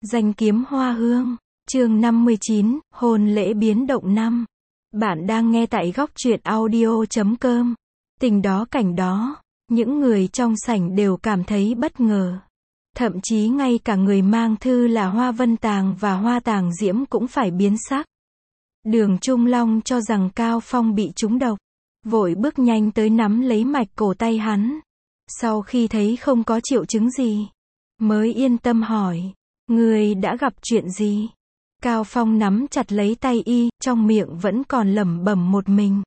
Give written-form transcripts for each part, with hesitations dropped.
Danh kiếm hoa hương, chương 59, hôn lễ biến động năm. Bạn đang nghe tại góc truyện audio.com. Tình đó cảnh đó, những người trong sảnh đều cảm thấy bất ngờ. Thậm chí ngay cả người mang thư là Hoa Vân Tàng và Hoa Tàng Diễm cũng phải biến sắc. Đường Trung Long cho rằng Cao Phong bị trúng độc, vội bước nhanh tới nắm lấy mạch cổ tay hắn. Sau khi thấy không có triệu chứng gì, mới yên tâm hỏi, người đã gặp chuyện gì? Cao Phong nắm chặt lấy tay y, trong miệng vẫn còn lẩm bẩm một mình.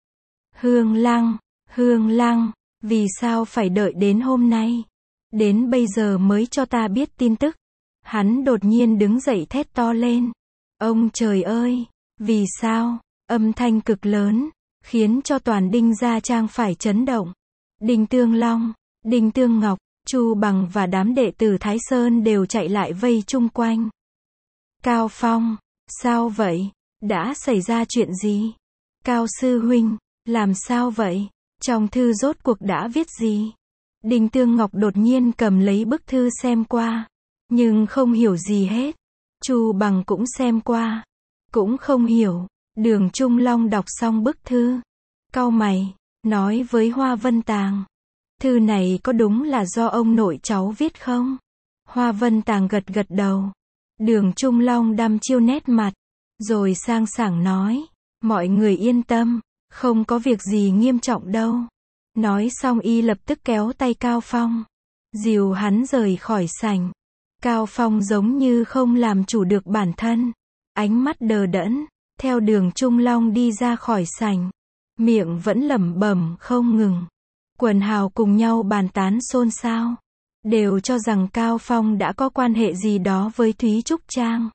Hương Lăng, vì sao phải đợi đến hôm nay? Đến bây giờ mới cho ta biết tin tức. Hắn đột nhiên đứng dậy thét to lên. Ông trời ơi, vì sao? Âm thanh cực lớn, khiến cho toàn Đinh gia trang phải chấn động. Đinh Tương Long, Đinh Tương Ngọc, Chu Bằng và đám đệ tử Thái Sơn đều chạy lại vây chung quanh. Cao Phong, sao vậy? Đã xảy ra chuyện gì? Cao sư huynh, làm sao vậy? Trong thư rốt cuộc đã viết gì? Đinh Tương Ngọc đột nhiên cầm lấy bức thư xem qua, nhưng không hiểu gì hết. Chu Bằng cũng xem qua, cũng không hiểu. Đường Trung Long đọc xong bức thư, cau mày, nói với Hoa Vân Tàng. Thư này có đúng là do ông nội cháu viết không? Hoa Vân Tàng gật gật đầu. Đường Trung Long đăm chiêu nét mặt, rồi sang sảng nói, mọi người yên tâm, không có việc gì nghiêm trọng đâu. Nói xong y lập tức kéo tay Cao Phong, dìu hắn rời khỏi sảnh. Cao Phong giống như không làm chủ được bản thân, ánh mắt đờ đẫn, theo Đường Trung Long đi ra khỏi sảnh, miệng vẫn lẩm bẩm không ngừng. Quần hào cùng nhau bàn tán xôn xao, đều cho rằng Cao Phong đã có quan hệ gì đó với Thúy Trúc Trang.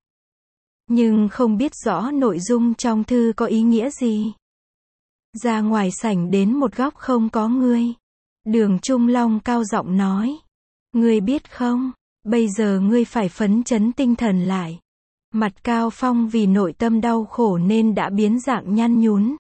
Nhưng không biết rõ nội dung trong thư có ý nghĩa gì. Ra ngoài sảnh đến một góc không có người. Đường Trung Long cao giọng nói. Ngươi biết không, bây giờ ngươi phải phấn chấn tinh thần lại. Mặt Cao Phong vì nội tâm đau khổ nên đã biến dạng nhăn nhúm.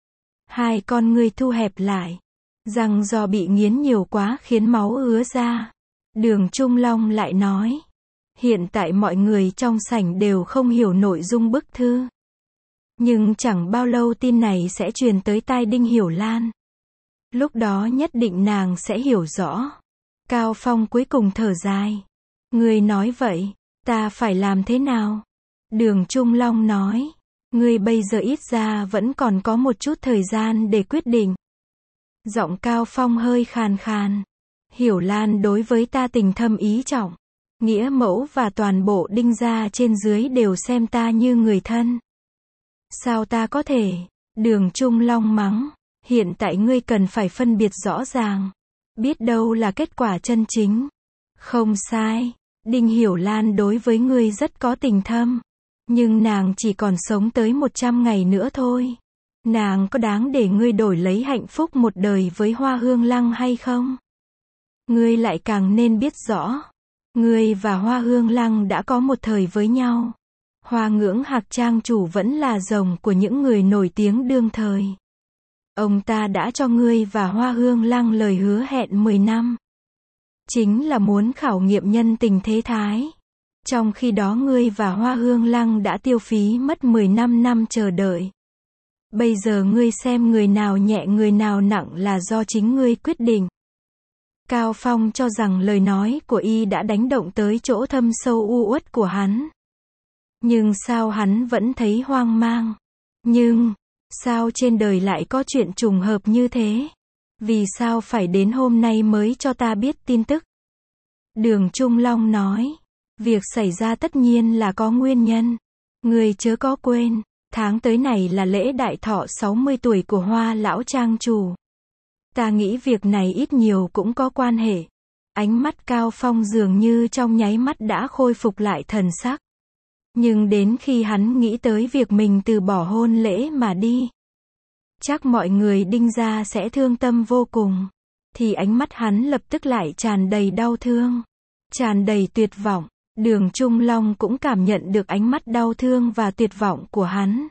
Hai con ngươi thu hẹp lại. Răng do bị nghiến nhiều quá khiến máu ứa ra. Đường Trung Long lại nói. Hiện tại mọi người trong sảnh đều không hiểu nội dung bức thư. Nhưng chẳng bao lâu tin này sẽ truyền tới tai Đinh Hiểu Lan. Lúc đó nhất định nàng sẽ hiểu rõ. Cao Phong cuối cùng thở dài. Ngươi nói vậy, ta phải làm thế nào? Đường Trung Long nói. Ngươi bây giờ ít ra vẫn còn có một chút thời gian để quyết định. Giọng Cao Phong hơi khàn khàn. Hiểu Lan đối với ta tình thâm ý trọng. Nghĩa mẫu và toàn bộ Đinh gia trên dưới đều xem ta như người thân. Sao ta có thể? Đường Trung Long mắng. Hiện tại ngươi cần phải phân biệt rõ ràng. Biết đâu là kết quả chân chính. Không sai. Đinh Hiểu Lan đối với ngươi rất có tình thâm. Nhưng nàng chỉ còn sống tới 100 ngày nữa thôi. Nàng có đáng để ngươi đổi lấy hạnh phúc một đời với Hoa Hương Lăng hay không? Ngươi lại càng nên biết rõ. Ngươi và Hoa Hương Lăng đã có một thời với nhau. Hoa Ngưỡng Hạc trang chủ vẫn là rồng của những người nổi tiếng đương thời. Ông ta đã cho ngươi và Hoa Hương Lăng lời hứa hẹn 10 năm. Chính là muốn khảo nghiệm nhân tình thế thái. Trong khi đó ngươi và Hoa Hương Lăng đã tiêu phí mất 15 năm chờ đợi. Bây giờ ngươi xem người nào nhẹ người nào nặng là do chính ngươi quyết định. Cao Phong cho rằng lời nói của y đã đánh động tới chỗ thâm sâu u uất của hắn. Nhưng sao hắn vẫn thấy hoang mang? Nhưng, sao trên đời lại có chuyện trùng hợp như thế? Vì sao phải đến hôm nay mới cho ta biết tin tức? Đường Trung Long nói, việc xảy ra tất nhiên là có nguyên nhân. Người chớ có quên, tháng tới này là lễ đại thọ 60 tuổi của Hoa lão trang chủ. Ta nghĩ việc này ít nhiều cũng có quan hệ. Ánh mắt Cao Phong dường như trong nháy mắt đã khôi phục lại thần sắc. Nhưng đến khi hắn nghĩ tới việc mình từ bỏ hôn lễ mà đi, chắc mọi người Đinh gia sẽ thương tâm vô cùng. Thì ánh mắt hắn lập tức lại tràn đầy đau thương, tràn đầy tuyệt vọng. Đường Trung Long cũng cảm nhận được ánh mắt đau thương và tuyệt vọng của hắn.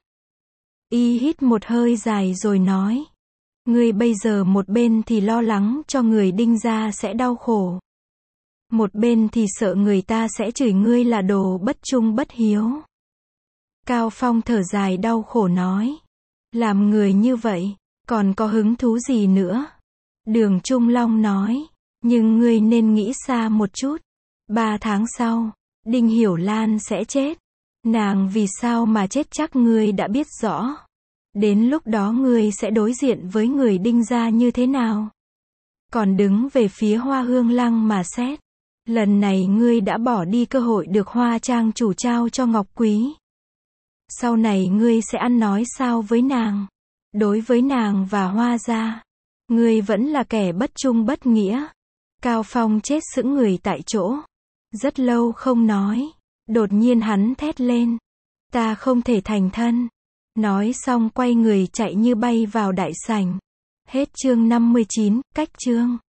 Y hít một hơi dài rồi nói. Ngươi bây giờ một bên thì lo lắng cho người Đinh gia sẽ đau khổ. một bên thì sợ người ta sẽ chửi ngươi là đồ bất trung bất hiếu. Cao Phong thở dài đau khổ nói. Làm người như vậy, còn có hứng thú gì nữa? Đường Trung Long nói. Nhưng ngươi nên nghĩ xa một chút. 3 tháng sau, Đinh Hiểu Lan sẽ chết. Nàng vì sao mà chết chắc ngươi đã biết rõ. Đến lúc đó ngươi sẽ đối diện với người Đinh gia như thế nào? Còn đứng về phía Hoa Hương Lăng mà xét. Lần này ngươi đã bỏ đi cơ hội được Hoa trang chủ trao cho Ngọc Quý. Sau này ngươi sẽ ăn nói sao với nàng? Đối với nàng và Hoa gia, ngươi vẫn là kẻ bất trung bất nghĩa. Cao Phong chết sững người tại chỗ. Rất lâu không nói. Đột nhiên hắn thét lên. Ta không thể thành thân. Nói xong quay người chạy như bay vào đại sảnh. Hết chương 59, cách chương.